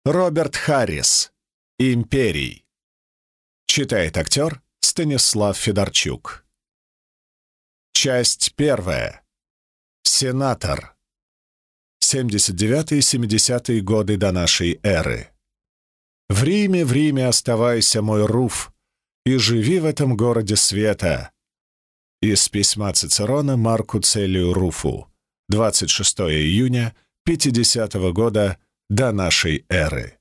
Роберт Харрис. «Империй». Читает актер Станислав Федорчук. Часть первая. Сенатор. 79-70 годы до нашей эры. В Риме, оставайся, мой Руф, и живи в этом городе света. Из письма Цицерона Марку Целию Руфу. 26 июня 50 года до нашей эры.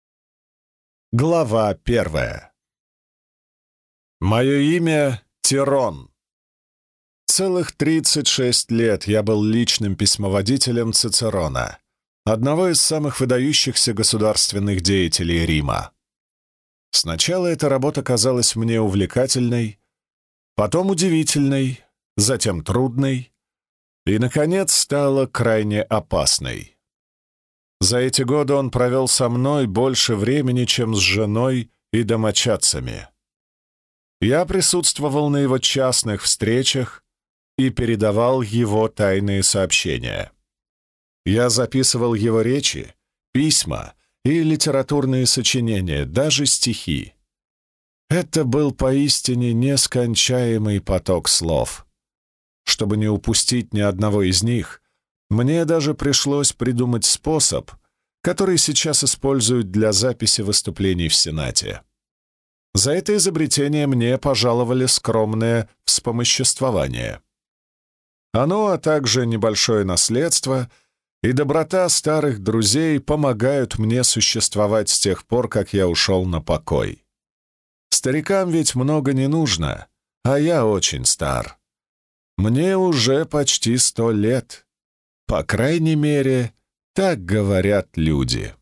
Глава первая. Мое имя Тирон. Целых 36 лет я был личным письмоводителем Цицерона, одного из самых выдающихся государственных деятелей Рима. Сначала эта работа казалась мне увлекательной, потом удивительной, затем трудной и, наконец, стала крайне опасной. За эти годы он провел со мной больше времени, чем с женой и домочадцами. Я присутствовал на его частных встречах и передавал его тайные сообщения. Я записывал его речи, письма и литературные сочинения, даже стихи. Это был поистине нескончаемый поток слов. Чтобы не упустить ни одного из них, мне даже пришлось придумать способ, который сейчас используют для записи выступлений в Сенате. За это изобретение мне пожаловали скромное вспомоществование. Оно, а также небольшое наследство и доброта старых друзей помогают мне существовать с тех пор, как я ушел на покой. Старикам ведь много не нужно, а я очень стар. Мне уже почти 100 лет. По крайней мере, так говорят люди.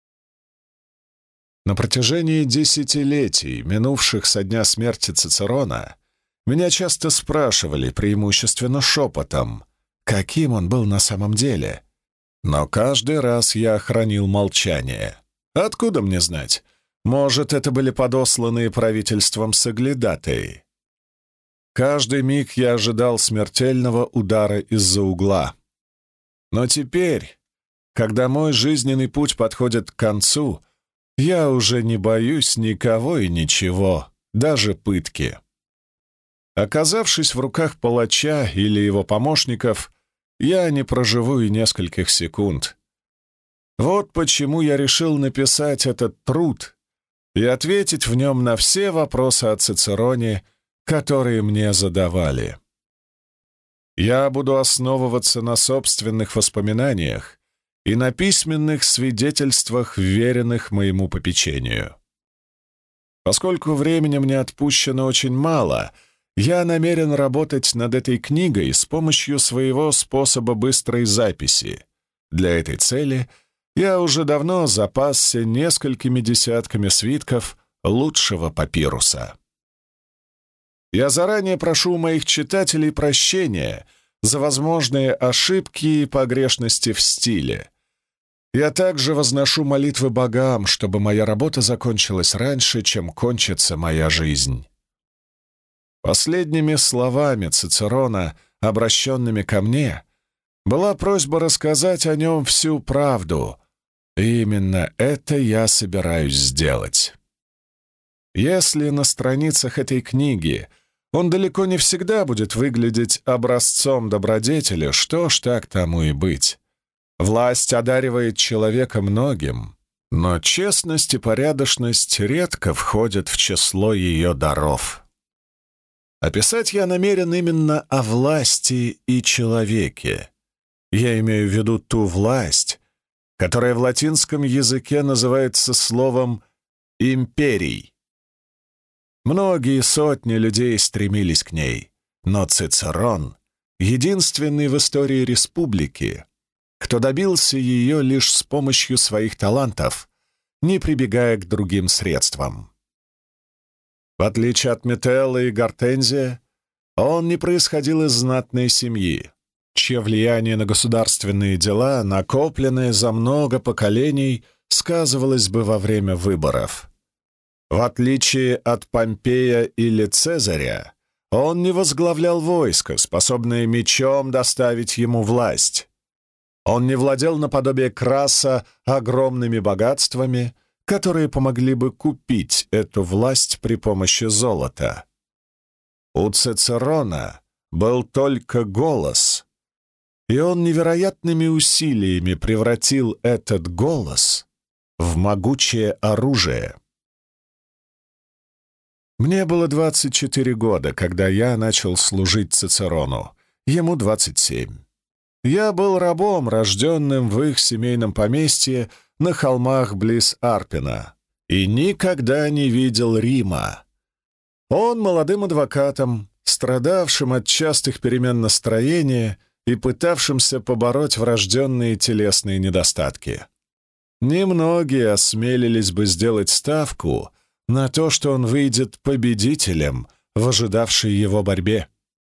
На протяжении десятилетий, минувших со дня смерти Цицерона, меня часто спрашивали, преимущественно шепотом, каким он был на самом деле. Но каждый раз я хранил молчание. Откуда мне знать? Может, это были подосланные правительством соглядатаи. Каждый миг я ожидал смертельного удара из-за угла. Но теперь, когда мой жизненный путь подходит к концу, я уже не боюсь никого и ничего, даже пытки. Оказавшись в руках палача или его помощников, я не проживу и нескольких секунд. Вот почему я решил написать этот труд и ответить в нем на все вопросы о Цицероне, которые мне задавали. Я буду основываться на собственных воспоминаниях и на письменных свидетельствах, вверенных моему попечению. Поскольку времени мне отпущено очень мало, я намерен работать над этой книгой с помощью своего способа быстрой записи. Для этой цели я уже давно запасся несколькими десятками свитков лучшего папируса. Я заранее прошу у моих читателей прощения за возможные ошибки и погрешности в стиле. Я также возношу молитвы богам, чтобы моя работа закончилась раньше, чем кончится моя жизнь. Последними словами Цицерона, обращенными ко мне, была просьба рассказать о нем всю правду, и именно это я собираюсь сделать. Если на страницах этой книги он далеко не всегда будет выглядеть образцом добродетели, что ж, так тому и быть. Власть одаривает человека многим, но честность и порядочность редко входят в число ее даров. Описать я намерен именно о власти и человеке. Я имею в виду ту власть, которая в латинском языке называется словом «империй». Многие сотни людей стремились к ней, но Цицерон — единственный в истории республики, кто добился ее лишь с помощью своих талантов, не прибегая к другим средствам. В отличие от Метелла и Гортензия, он не происходил из знатной семьи, чье влияние на государственные дела, накопленное за много поколений, сказывалось бы во время выборов. В отличие от Помпея или Цезаря, он не возглавлял войско, способное мечом доставить ему власть. Он не владел наподобие Краса огромными богатствами, которые помогли бы купить эту власть при помощи золота. У Цицерона был только голос, и он невероятными усилиями превратил этот голос в могучее оружие. Мне было 24 года, когда я начал служить Цицерону, ему 27. Я был рабом, рожденным в их семейном поместье на холмах близ Арпина, и никогда не видел Рима. Он молодым адвокатом, страдавшим от частых перемен настроения и пытавшимся побороть врожденные телесные недостатки. Немногие осмелились бы сделать ставку на то, что он выйдет победителем в ожидавшей его борьбе.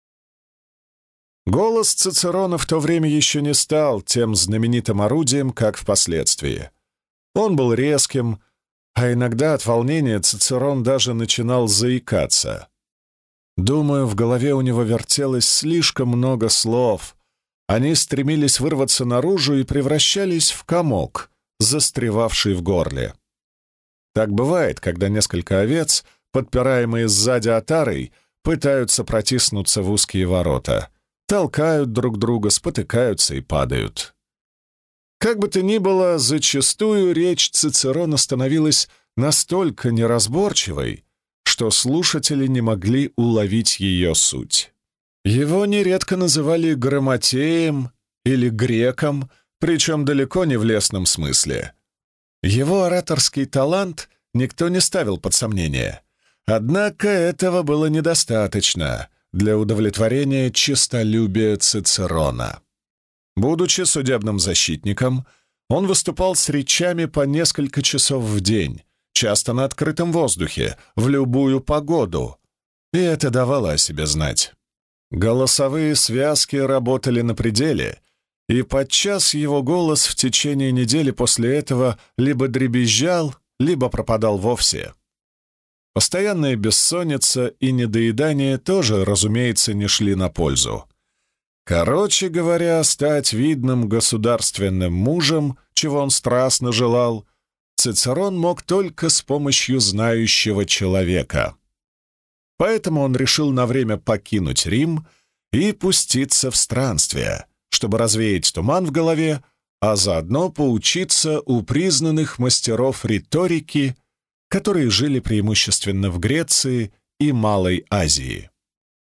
Голос Цицерона в то время еще не стал тем знаменитым орудием, как впоследствии. Он был резким, а иногда от волнения Цицерон даже начинал заикаться. Думаю, в голове у него вертелось слишком много слов. Они стремились вырваться наружу и превращались в комок, застревавший в горле. Так бывает, когда несколько овец, подпираемые сзади отарой, пытаются протиснуться в узкие ворота, толкают друг друга, спотыкаются и падают. Как бы то ни было, зачастую речь Цицерона становилась настолько неразборчивой, что слушатели не могли уловить ее суть. Его нередко называли грамотеем или греком, причем далеко не в лестном смысле. Его ораторский талант никто не ставил под сомнение. Однако этого было недостаточно для удовлетворения честолюбия Цицерона. Будучи судебным защитником, он выступал с речами по несколько часов в день, часто на открытом воздухе, в любую погоду, и это давало о себе знать. Голосовые связки работали на пределе, и подчас его голос в течение недели после этого либо дребезжал, либо пропадал вовсе. Постоянная бессонница и недоедание тоже, разумеется, не шли на пользу. Короче говоря, стать видным государственным мужем, чего он страстно желал, Цицерон мог только с помощью знающего человека. Поэтому он решил на время покинуть Рим и пуститься в странствие, чтобы развеять туман в голове, а заодно поучиться у признанных мастеров риторики, которые жили преимущественно в Греции и Малой Азии.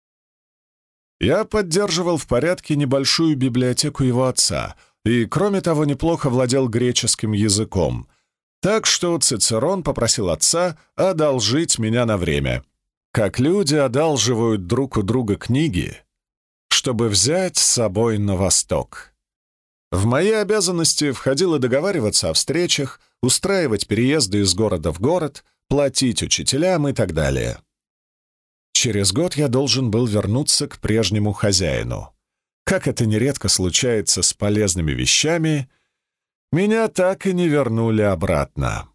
Я поддерживал в порядке небольшую библиотеку его отца и, кроме того, неплохо владел греческим языком, так что Цицерон попросил отца одолжить меня на время, как люди одалживают друг у друга книги, чтобы взять с собой на восток. В мои обязанности входило договариваться о встречах, устраивать переезды из города в город, платить учителям и так далее. Через год я должен был вернуться к прежнему хозяину. Как это нередко случается с полезными вещами, меня так и не вернули обратно.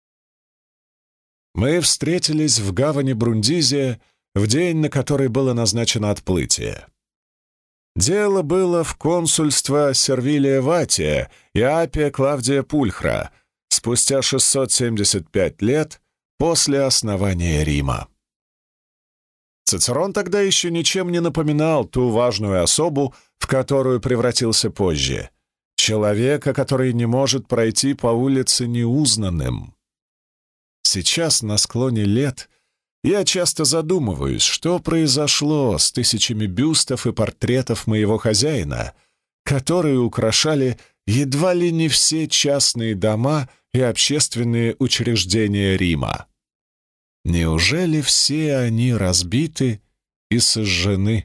Мы встретились в гавани Брундизия в день, на который было назначено отплытие. Дело было в консульство Сервилия Ватия и Апия Клавдия Пульхра спустя 675 лет после основания Рима. Цицерон тогда еще ничем не напоминал ту важную особу, в которую превратился позже. Человека, который не может пройти по улице неузнанным. Сейчас, на склоне лет, я часто задумываюсь, что произошло с тысячами бюстов и портретов моего хозяина, которые украшали едва ли не все частные дома и общественные учреждения Рима. Неужели все они разбиты и сожжены?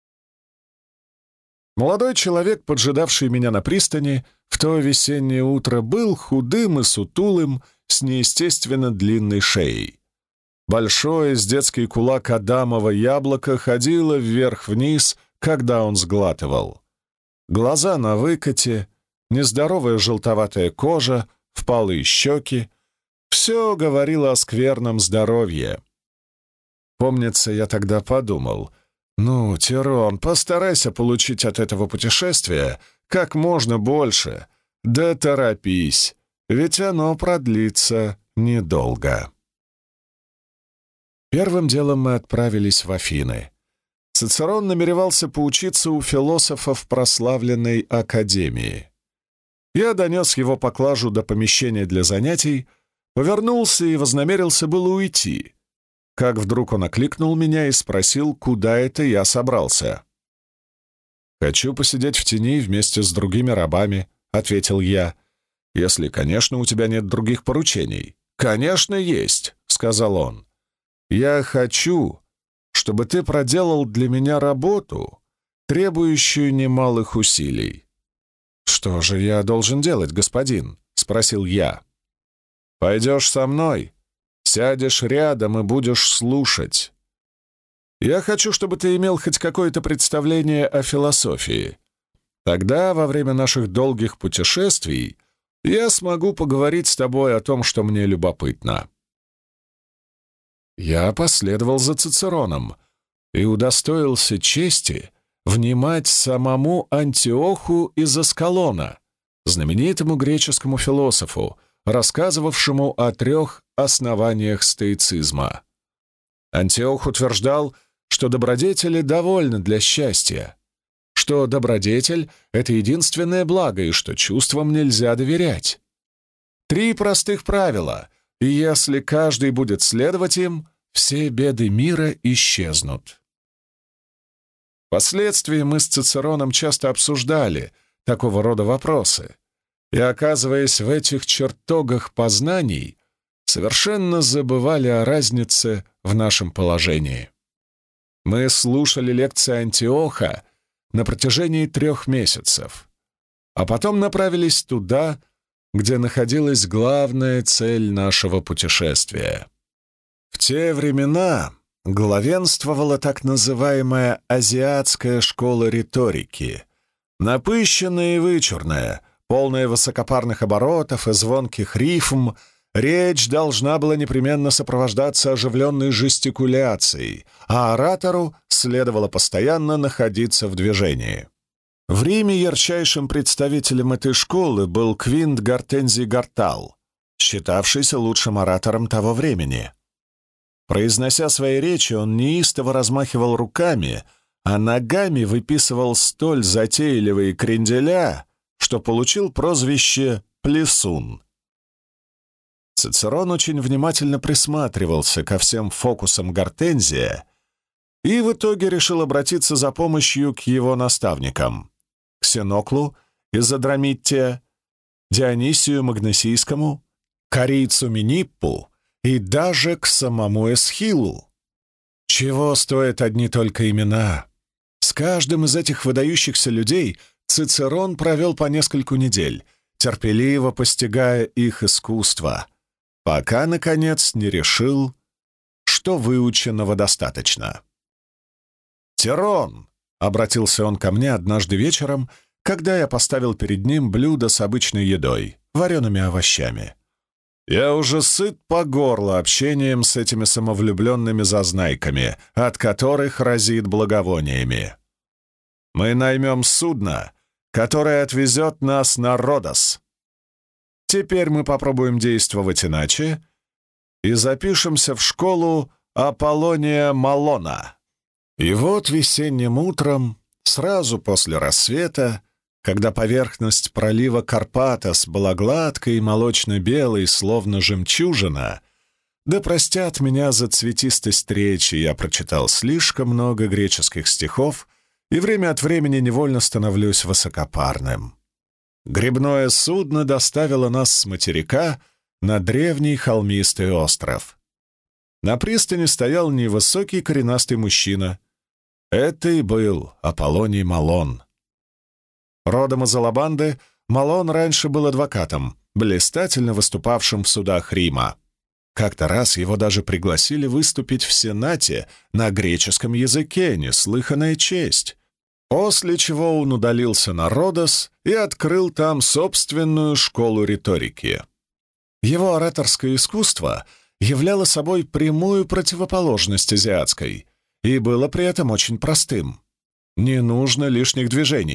Молодой человек, поджидавший меня на пристани, в то весеннее утро был худым и сутулым, с неестественно длинной шеей. Большое с детский кулак адамово яблоко ходило вверх-вниз, когда он сглатывал. Глаза на выкате, нездоровая желтоватая кожа, впалые щеки — все говорило о скверном здоровье. Помнится, я тогда подумал: «Ну, Тирон, постарайся получить от этого путешествия как можно больше. Да торопись, ведь оно продлится недолго. Первым делом мы отправились в Афины. Цицерон намеревался поучиться у философов прославленной академии. Я донес его поклажу до помещения для занятий, повернулся и вознамерился было уйти, как вдруг он окликнул меня и спросил, куда это я собрался. «Хочу посидеть в тени вместе с другими рабами», — ответил я, — «если, конечно, у тебя нет других поручений». «Конечно, есть», — сказал он. «Я хочу, чтобы ты проделал для меня работу, требующую немалых усилий». «Что же я должен делать, господин?» — спросил я. «Пойдешь со мной, сядешь рядом и будешь слушать. Я хочу, чтобы ты имел хоть какое-то представление о философии. Тогда, во время наших долгих путешествий, я смогу поговорить с тобой о том, что мне любопытно». Я последовал за Цицероном и удостоился чести внимать самому Антиоху из Аскалона, знаменитому греческому философу, рассказывавшему о 3 основаниях стоицизма. Антиох утверждал, что добродетели довольны для счастья, что добродетель — это единственное благо и что чувствам нельзя доверять. 3 простых правила, и если каждый будет следовать им, все беды мира исчезнут. Впоследствии мы с Цицероном часто обсуждали такого рода вопросы, и, оказываясь в этих чертогах познаний, совершенно забывали о разнице в нашем положении. Мы слушали лекции Антиоха на протяжении 3 месяцев, а потом направились туда, где находилась главная цель нашего путешествия. В те времена главенствовала так называемая азиатская школа риторики, напыщенная и вычурная, полная высокопарных оборотов и звонких рифм. Речь должна была непременно сопровождаться оживленной жестикуляцией, а оратору следовало постоянно находиться в движении. В Риме ярчайшим представителем этой школы был Квинт Гортензий Гартал, считавшийся лучшим оратором того времени. Произнося свои речи, он неистово размахивал руками, а ногами выписывал столь затейливые кренделя, что получил прозвище «Плесун». Цицерон очень внимательно присматривался ко всем фокусам Гортензия и в итоге решил обратиться за помощью к его наставникам — Ксеноклу из Адрамиттия, Дионисию Магнесийскому, Корийцу Миниппу и даже к самому Эсхилу. Чего стоят одни только имена? С каждым из этих выдающихся людей Цицерон провел по нескольку недель, терпеливо постигая их искусство, пока, наконец, не решил, что выученного достаточно. «Тирон!» — обратился он ко мне однажды вечером, когда я поставил перед ним блюдо с обычной едой, вареными овощами. «Я уже сыт по горло общением с этими самовлюбленными зазнайками, от которых разит благовониями. Мы наймем судно, которое отвезет нас на Родос. Теперь мы попробуем действовать иначе и запишемся в школу Аполлония Малона». И вот весенним утром, сразу после рассвета, когда поверхность пролива Карпатос была гладкой и молочно-белой, словно жемчужина, да простят меня за цветистость речи, я прочитал слишком много греческих стихов и время от времени невольно становлюсь высокопарным. Гребное судно доставило нас с материка на древний холмистый остров. На пристани стоял невысокий коренастый мужчина. Это и был Аполлоний Малон. Родом из Алабанды, Малон раньше был адвокатом, блистательно выступавшим в судах Рима. Как-то раз его даже пригласили выступить в Сенате на греческом языке, неслыханная честь. После чего он удалился на Родос и открыл там собственную школу риторики. Его ораторское искусство являло собой прямую противоположность азиатской и было при этом очень простым. Не нужно лишних движений.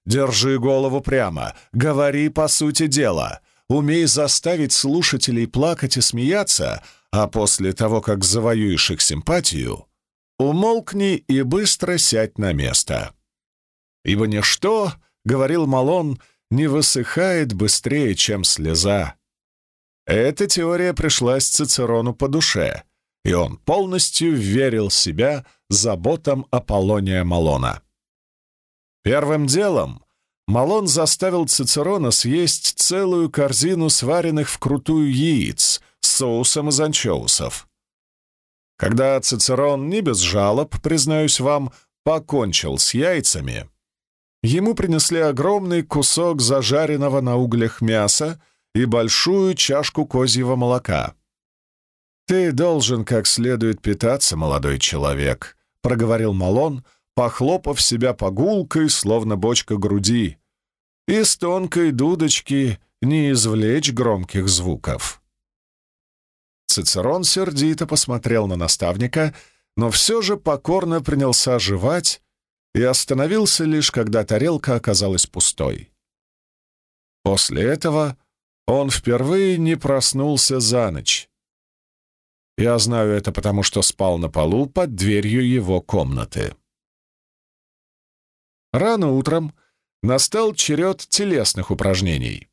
Держи голову прямо, говори по сути дела, умей заставить слушателей плакать и смеяться, а после того, как завоюешь их симпатию, умолкни и быстро сядь на место. Ибо ничто, — говорил Малон, — не высыхает быстрее, чем слеза. Эта теория пришлась Цицерону по душе, и он полностью верил себя заботам Аполлония Малона. Первым делом Малон заставил Цицерона съесть целую корзину сваренных вкрутую яиц с соусом из анчоусов. Когда Цицерон не без жалоб, признаюсь вам, покончил с яйцами, ему принесли огромный кусок зажаренного на углях мяса и большую чашку козьего молока. «Ты должен как следует питаться, молодой человек», — проговорил Малон, похлопав себя по гулкой, словно бочка груди. «Из тонкой дудочки не извлечь громких звуков». Цицерон сердито посмотрел на наставника, но все же покорно принялся жевать и остановился лишь, когда тарелка оказалась пустой. После этого он впервые не проснулся за ночь. Я знаю это потому, что спал на полу под дверью его комнаты. Рано утром настал черед телесных упражнений.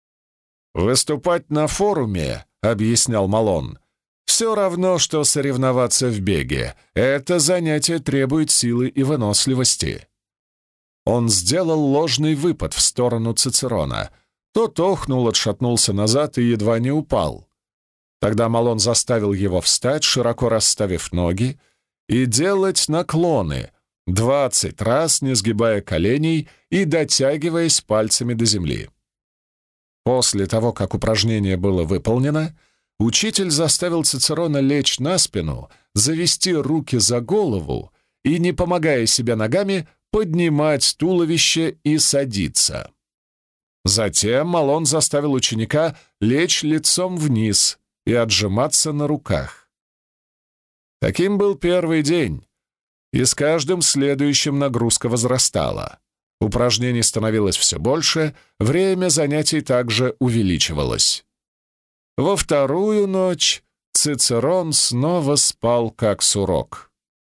«Выступать на форуме, — объяснял Малон, — все равно, что соревноваться в беге. Это занятие требует силы и выносливости». Он сделал ложный выпад в сторону Цицерона. Тот охнул, отшатнулся назад и едва не упал. Тогда Малон заставил его встать, широко расставив ноги, и делать наклоны, 20 раз не сгибая коленей и дотягиваясь пальцами до земли. После того, как упражнение было выполнено, учитель заставил Цицерона лечь на спину, завести руки за голову и, не помогая себе ногами, поднимать туловище и садиться. Затем Малон заставил ученика лечь лицом вниз и отжиматься на руках. Таким был первый день, и с каждым следующим нагрузка возрастала. Упражнений становилось все больше, время занятий также увеличивалось. Во вторую ночь Цицерон снова спал как сурок.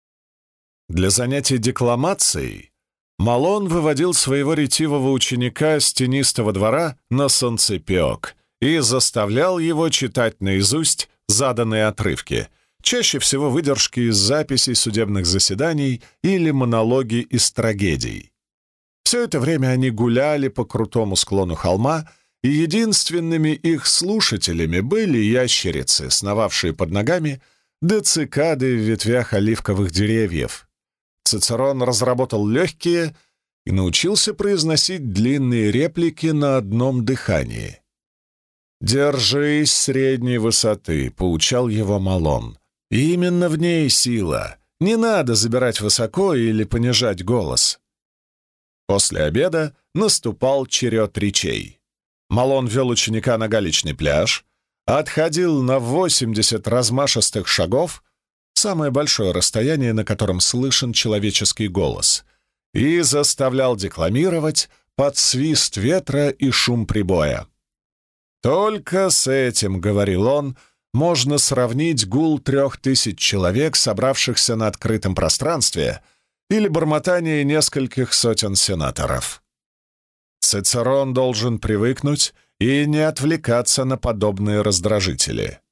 Для занятий декламацией Малон выводил своего ретивого ученика с тенистого двора на солнцепек и заставлял его читать наизусть заданные отрывки, чаще всего выдержки из записей судебных заседаний или монологи из трагедий. Все это время они гуляли по крутому склону холма, и единственными их слушателями были ящерицы, сновавшие под ногами, да цикады в ветвях оливковых деревьев. Цицерон разработал легкие и научился произносить длинные реплики на одном дыхании. «Держись средней высоты», — поучал его Малон. «Именно в ней сила. Не надо забирать высоко или понижать голос». После обеда наступал черед речей. Малон вел ученика на галечный пляж, отходил на 80 размашистых шагов, самое большое расстояние, на котором слышен человеческий голос, и заставлял декламировать под свист ветра и шум прибоя. «Только с этим, — говорил он, — можно сравнить гул 3000 человек, собравшихся на открытом пространстве, или бормотание нескольких сотен сенаторов. Цицерон должен привыкнуть и не отвлекаться на подобные раздражители».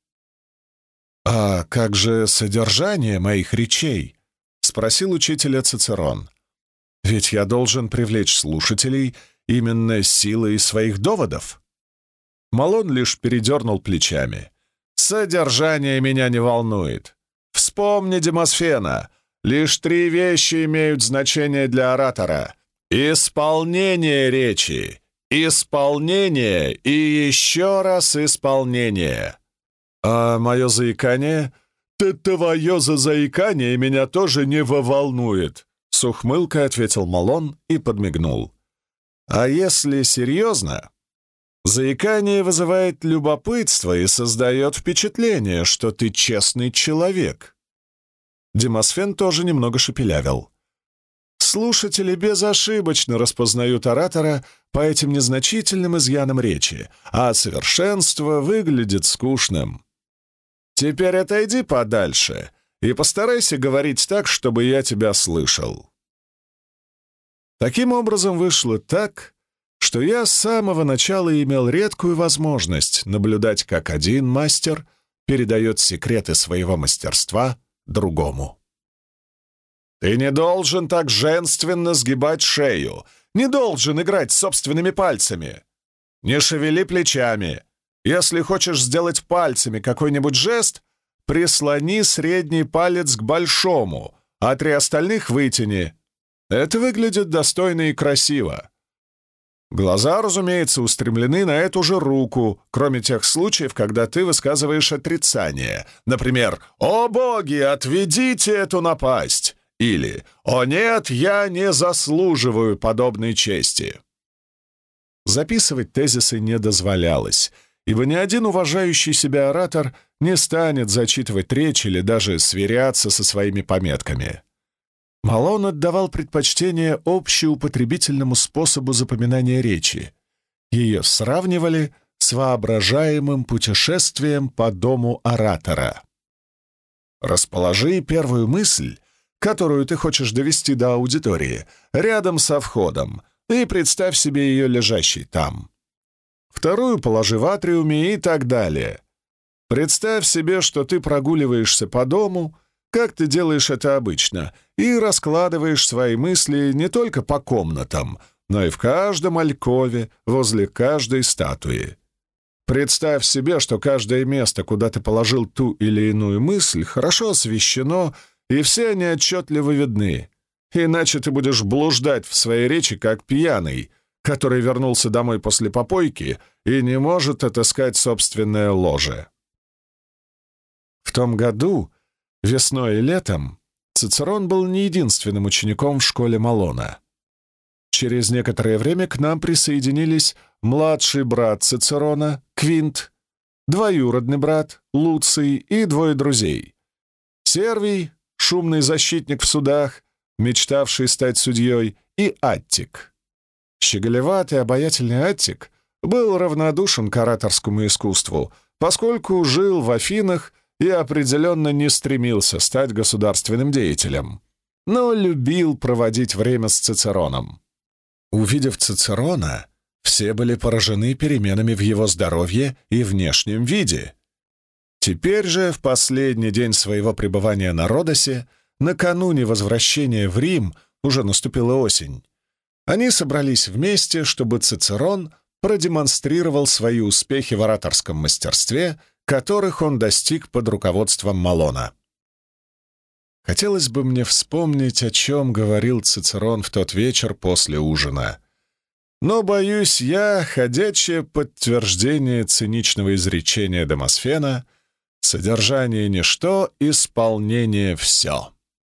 «А как же содержание моих речей?» — спросил учителя Цицерон. «Ведь я должен привлечь слушателей именно силой своих доводов». Малон лишь передернул плечами. «Содержание меня не волнует. Вспомни Демосфена. Лишь 3 вещи имеют значение для оратора: исполнение речи, исполнение и еще раз исполнение. А мое заикание? Твое заикание меня тоже не волнует», — с ухмылкой ответил Малон и подмигнул. «А если серьезно, заикание вызывает любопытство и создает впечатление, что ты честный человек». Демосфен тоже немного шепелявил. Слушатели безошибочно распознают оратора по этим незначительным изъянам речи, а совершенство выглядит скучным. Теперь отойди подальше и постарайся говорить так, чтобы я тебя слышал. Таким образом, вышло так, что я с самого начала имел редкую возможность наблюдать, как один мастер передает секреты своего мастерства другому. Ты не должен так женственно сгибать шею, не должен играть собственными пальцами. Не шевели плечами. Если хочешь сделать пальцами какой-нибудь жест, прислони средний палец к большому, а 3 остальных вытяни. Это выглядит достойно и красиво. Глаза, разумеется, устремлены на эту же руку, кроме тех случаев, когда ты высказываешь отрицание. Например, «О боги, отведите эту напасть!» Или «О нет, я не заслуживаю подобной чести». Записывать тезисы не дозволялось, ибо ни один уважающий себя оратор не станет зачитывать речь или даже сверяться со своими пометками. Малон отдавал предпочтение общеупотребительному способу запоминания речи. Ее сравнивали с воображаемым путешествием по дому оратора. Расположи первую мысль, которую ты хочешь довести до аудитории, рядом со входом, и представь себе ее лежащей там. Вторую положи в атриуме и так далее. Представь себе, что ты прогуливаешься по дому, как ты делаешь это обычно, и раскладываешь свои мысли не только по комнатам, но и в каждом алькове, возле каждой статуи. Представь себе, что каждое место, куда ты положил ту или иную мысль, хорошо освещено, и все они отчетливо видны. Иначе ты будешь блуждать в своей речи, как пьяный, который вернулся домой после попойки и не может отыскать собственное ложе. В том году, весной и летом, Цицерон был не единственным учеником в школе Малона. Через некоторое время к нам присоединились младший брат Цицерона, Квинт, двоюродный брат, Луций и 2 друзей. Сервий, шумный защитник в судах, мечтавший стать судьей, и Аттик. Щеголеватый, обаятельный Аттик был равнодушен к ораторскому искусству, поскольку жил в Афинах и определенно не стремился стать государственным деятелем, но любил проводить время с Цицероном. Увидев Цицерона, все были поражены переменами в его здоровье и внешнем виде. Теперь же, в последний день своего пребывания на Родосе, накануне возвращения в Рим, уже наступила осень, они собрались вместе, чтобы Цицерон продемонстрировал свои успехи в ораторском мастерстве, которых он достиг под руководством Малона. Хотелось бы мне вспомнить, о чем говорил Цицерон в тот вечер после ужина. Но, боюсь, я — ходячее подтверждение циничного изречения Демосфена: «Содержание — ничто, исполнение — все».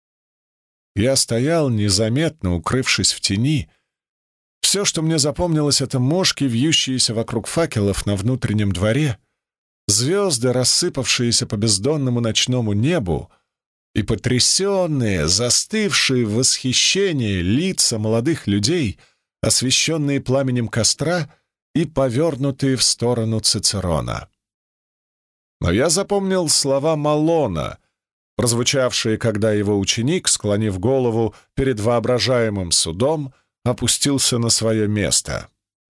Я стоял, незаметно укрывшись в тени. Все, что мне запомнилось, — это мошки, вьющиеся вокруг факелов на внутреннем дворе, звезды, рассыпавшиеся по бездонному ночному небу, и потрясенные, застывшие в восхищении лица молодых людей, освещенные пламенем костра и повернутые в сторону Цицерона. Но я запомнил слова Малона, прозвучавшие, когда его ученик, склонив голову перед воображаемым судом, опустился на свое место.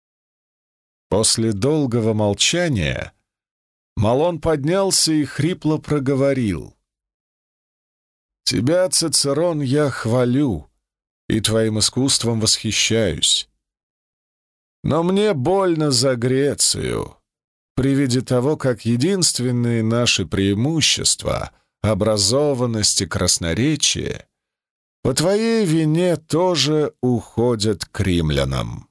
После долгого молчания Малон поднялся и хрипло проговорил: «Тебя, Цицерон, я хвалю и твоим искусством восхищаюсь. Но мне больно за Грецию при виде того, как единственные наши преимущества — образованность и красноречие — по твоей вине тоже уходят к римлянам.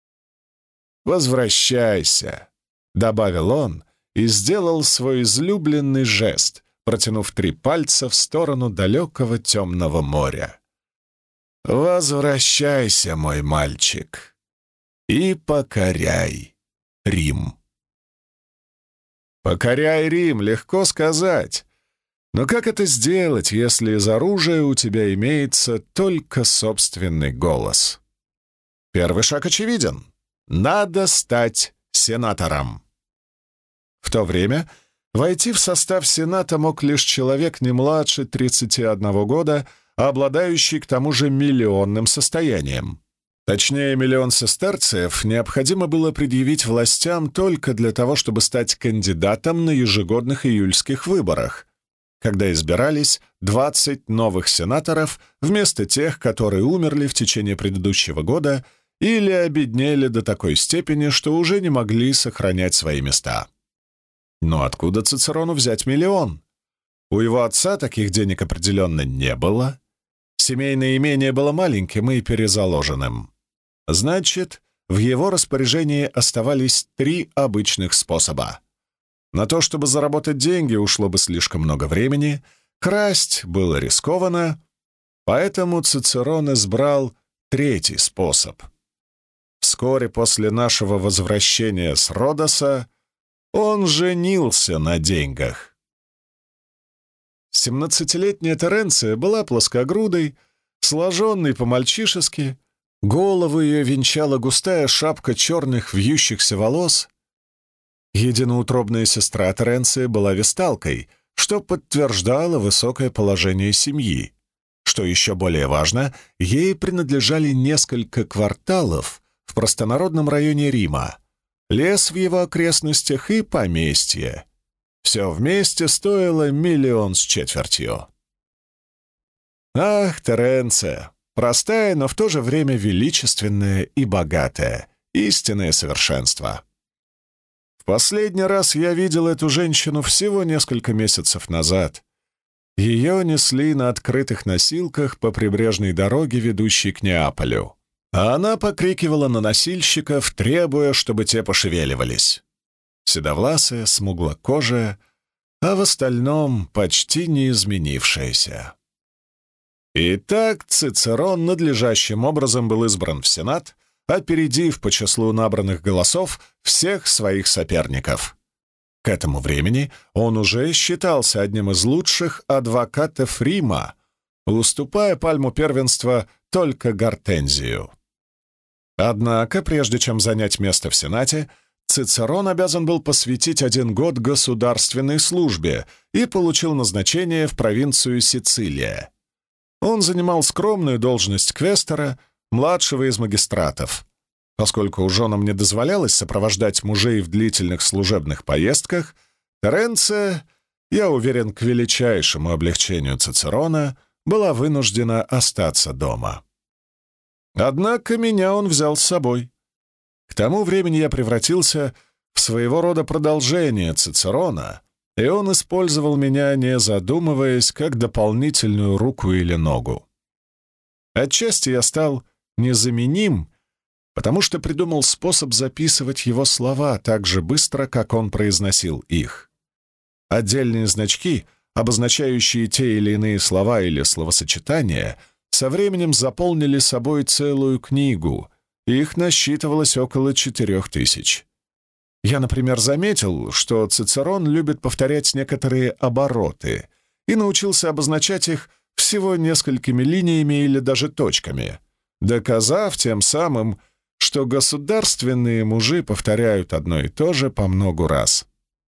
Возвращайся», — добавил он и сделал свой излюбленный жест, протянув 3 пальца в сторону далекого темного моря. «Возвращайся, мой мальчик, и покоряй Рим». «Покоряй Рим» — легко сказать. Но как это сделать, если из оружия у тебя имеется только собственный голос? Первый шаг очевиден. Надо стать сенатором. В то время войти в состав Сената мог лишь человек не младше 31 года, обладающий к тому же миллионным состоянием. Точнее, 1 миллион сестерциев необходимо было предъявить властям только для того, чтобы стать кандидатом на ежегодных июльских выборах, когда избирались 20 новых сенаторов вместо тех, которые умерли в течение предыдущего года или обеднели до такой степени, что уже не могли сохранять свои места. Но откуда Цицерону взять 1 миллион? У его отца таких денег определенно не было. Семейное имение было маленьким и перезаложенным. Значит, в его распоряжении оставались 3 обычных способа. На то, чтобы заработать деньги, ушло бы слишком много времени, красть было рискованно, поэтому Цицерон избрал 3-й способ. Вскоре после нашего возвращения с Родоса он женился на деньгах. 17-летняя Теренция была плоскогрудой, сложенной по-мальчишески, голову ее венчала густая шапка черных вьющихся волос. Единоутробная сестра Теренции была весталкой, что подтверждало высокое положение семьи. Что еще более важно, ей принадлежали несколько кварталов в простонародном районе Рима, лес в его окрестностях и поместье. Все вместе стоило 1 миллион с четвертью. Ах, Теренция! Простая, но в то же время величественная и богатая, истинное совершенство. В последний раз я видел эту женщину всего несколько месяцев назад. Ее несли на открытых носилках по прибрежной дороге, ведущей к Неаполю. А она покрикивала на носильщиков, требуя, чтобы те пошевеливались. Седовласая, смуглокожая, а в остальном почти не изменившаяся. Итак, Цицерон надлежащим образом был избран в Сенат, опередив по числу набранных голосов всех своих соперников. К этому времени он уже считался одним из лучших адвокатов Рима, уступая пальму первенства только Гортензию. Однако, прежде чем занять место в Сенате, Цицерон обязан был посвятить 1 год государственной службе и получил назначение в провинцию Сицилия. Он занимал скромную должность квестора, младшего из магистратов. Поскольку женам не дозволялось сопровождать мужей в длительных служебных поездках, Теренция, я уверен, к величайшему облегчению Цицерона, была вынуждена остаться дома. Однако меня он взял с собой. К тому времени я превратился в своего рода продолжение Цицерона, и он использовал меня, не задумываясь, как дополнительную руку или ногу. Отчасти я стал незаменим, потому что придумал способ записывать его слова так же быстро, как он произносил их. Отдельные значки, обозначающие те или иные слова или словосочетания, со временем заполнили собой целую книгу, их насчитывалось около 4000. Я, например, заметил, что Цицерон любит повторять некоторые обороты и научился обозначать их всего несколькими линиями или даже точками, доказав тем самым, что государственные мужи повторяют одно и то же по многу раз.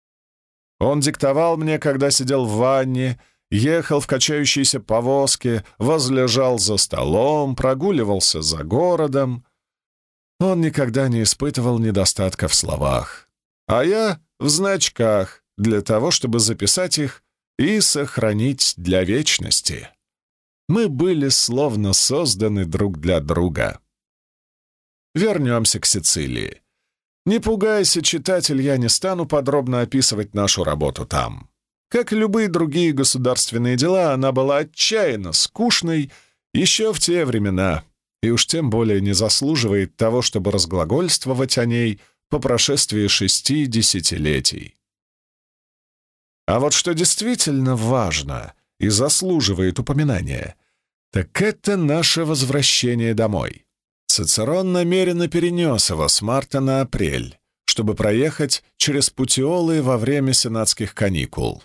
Он диктовал мне, когда сидел в ванне, ехал в качающейся повозке, возлежал за столом, прогуливался за городом. Он никогда не испытывал недостатка в словах, а я — в значках, для того, чтобы записать их и сохранить для вечности. Мы были словно созданы друг для друга. Вернемся к Сицилии. Не пугайся, читатель, я не стану подробно описывать нашу работу там. Как и любые другие государственные дела, она была отчаянно скучной еще в те времена, и уж тем более не заслуживает того, чтобы разглагольствовать о ней по прошествии 6 десятилетий. А вот что действительно важно и заслуживает упоминания, так это наше возвращение домой. Цицерон намеренно перенес его с марта на апрель, чтобы проехать через Путиолы во время сенатских каникул.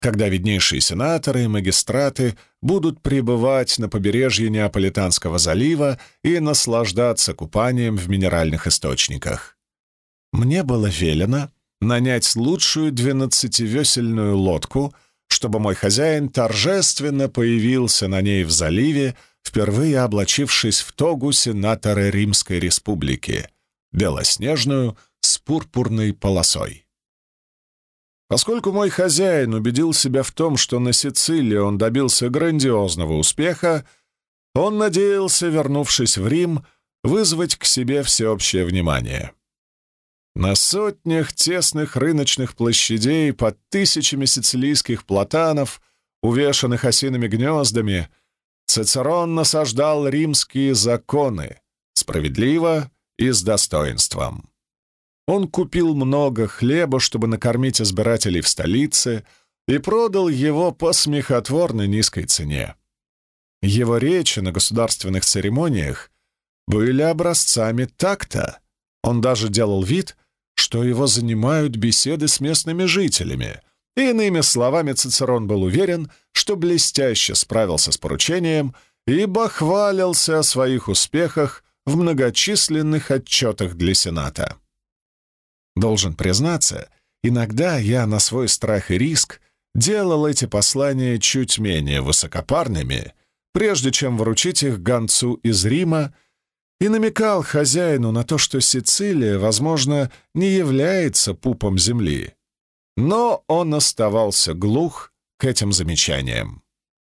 когда виднейшие сенаторы и магистраты будут прибывать на побережье Неаполитанского залива и наслаждаться купанием в минеральных источниках. Мне было велено нанять лучшую 12-весельную лодку, чтобы мой хозяин торжественно появился на ней в заливе, впервые облачившись в тогу сенатора Римской Республики, белоснежную с пурпурной полосой. Поскольку мой хозяин убедил себя в том, что на Сицилии он добился грандиозного успеха, он надеялся, вернувшись в Рим, вызвать к себе всеобщее внимание. На сотнях тесных рыночных площадей под тысячами сицилийских платанов, увешанных осиными гнездами, Цицерон насаждал римские законы, справедливо и с достоинством. Он купил много хлеба, чтобы накормить избирателей в столице, и продал его по смехотворно низкой цене. Его речи на государственных церемониях были образцами такта. Он даже делал вид, что его занимают беседы с местными жителями. Иными словами, Цицерон был уверен, что блестяще справился с поручением, ибо хвалился о своих успехах в многочисленных отчетах для Сената. Должен признаться, иногда я на свой страх и риск делал эти послания чуть менее высокопарными, прежде чем вручить их гонцу из Рима, и намекал хозяину на то, что Сицилия, возможно, не является пупом земли. Но он оставался глух к этим замечаниям.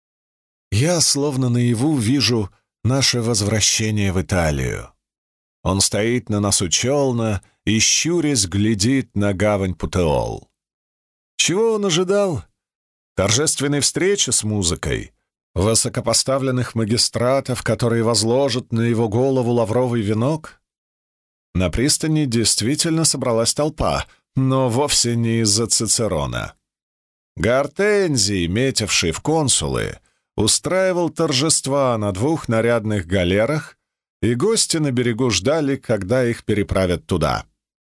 Я словно наяву вижу наше возвращение в Италию. Он стоит на носу челна и, щурясь, глядит на гавань Путеол. Чего он ожидал? Торжественной встречи с музыкой, высокопоставленных магистратов, которые возложат на его голову лавровый венок? На пристани действительно собралась толпа, но вовсе не из-за Цицерона. Гортензий, метивший в консулы, устраивал торжества на 2 нарядных галерах, и гости на берегу ждали, когда их переправят туда.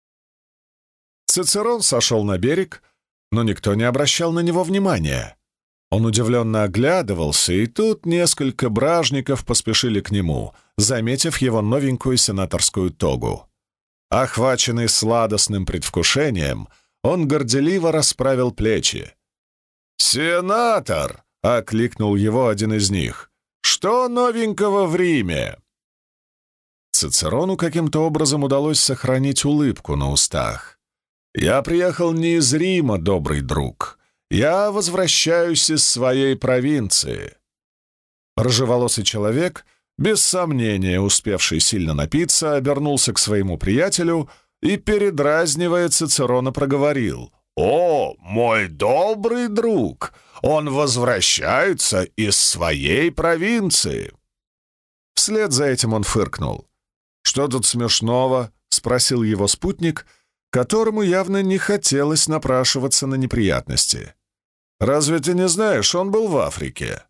Цицерон сошел на берег, но никто не обращал на него внимания. Он удивленно оглядывался, и тут несколько бражников поспешили к нему, заметив его новенькую сенаторскую тогу. Охваченный сладостным предвкушением, он горделиво расправил плечи. «Сенатор!» — окликнул его один из них. «Что новенького в Риме?» Цицерону каким-то образом удалось сохранить улыбку на устах. «Я приехал не из Рима, добрый друг. Я возвращаюсь из своей провинции». Рыжеволосый человек, без сомнения успевший сильно напиться, обернулся к своему приятелю и, передразнивая Цицерона, проговорил: «О, мой добрый друг! Он возвращается из своей провинции!» Вслед за этим он фыркнул. «Что тут смешного?» — спросил его спутник, которому явно не хотелось напрашиваться на неприятности. «Разве ты не знаешь, он был в Африке?»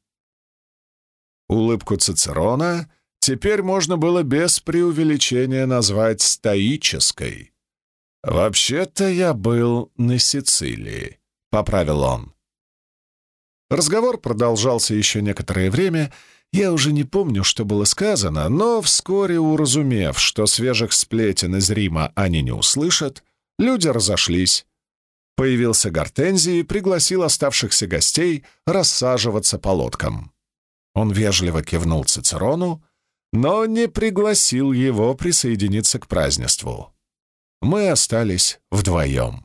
Улыбку Цицерона теперь можно было без преувеличения назвать стоической. «Вообще-то я был на Сицилии», — поправил он. Разговор продолжался еще некоторое время. Я уже не помню, что было сказано, но вскоре, уразумев, что свежих сплетен из Рима они не услышат, люди разошлись. Появился Гортензий и пригласил оставшихся гостей рассаживаться по лодкам. Он вежливо кивнул Цицерону, но не пригласил его присоединиться к празднеству. Мы остались вдвоем.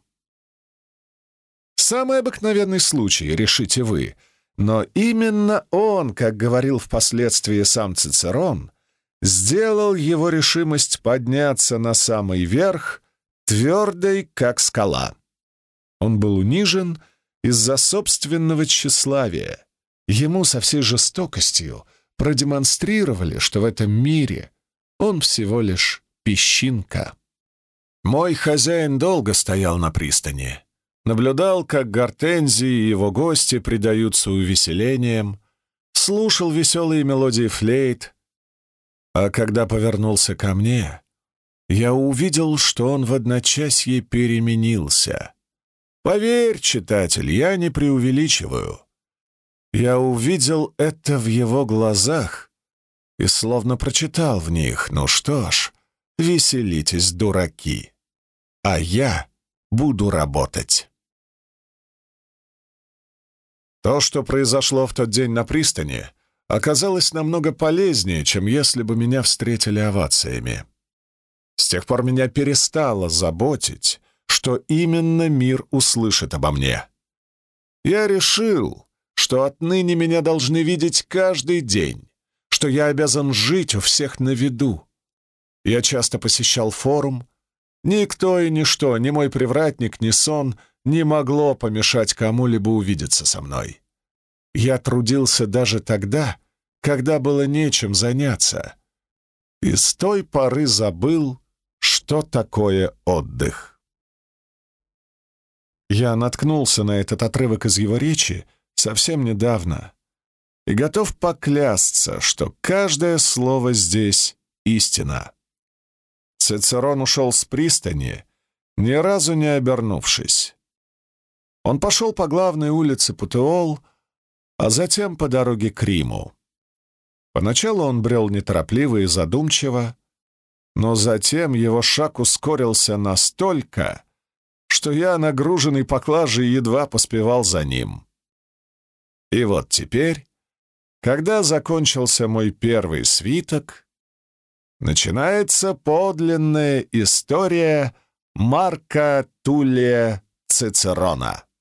Самый обыкновенный случай, решите вы, но именно он, как говорил впоследствии сам Цицерон, сделал его решимость подняться на самый верх твердой, как скала. Он был унижен из-за собственного тщеславия. Ему со всей жестокостью продемонстрировали, что в этом мире он всего лишь песчинка. Мой хозяин долго стоял на пристани, наблюдал, как Гортензий и его гости предаются увеселениям, слушал веселые мелодии флейт, а когда повернулся ко мне, я увидел, что он в одночасье переменился. Поверь, читатель, я не преувеличиваю. Я увидел это в его глазах и словно прочитал в них: ну что ж, веселитесь, дураки, а я буду работать. То, что произошло в тот день на пристани, оказалось намного полезнее, чем если бы меня встретили овациями. С тех пор меня перестало заботить, что именно мир услышит обо мне. Я решил, что отныне меня должны видеть каждый день, что я обязан жить у всех на виду. Я часто посещал форум. Никто и ничто, ни мой привратник, ни сон не могло помешать кому-либо увидеться со мной. Я трудился даже тогда, когда было нечем заняться, и с той поры забыл, что такое отдых. Я наткнулся на этот отрывок из его речи совсем недавно и готов поклясться, что каждое слово здесь — истина. Цицерон ушел с пристани, ни разу не обернувшись. Он пошел по главной улице Путеол, а затем по дороге к Риму. Поначалу он брел неторопливо и задумчиво, но затем его шаг ускорился настолько, что я, нагруженный поклажей, едва поспевал за ним. И вот теперь, когда закончился мой первый свиток, начинается подлинная история Марка Туллия Цицерона.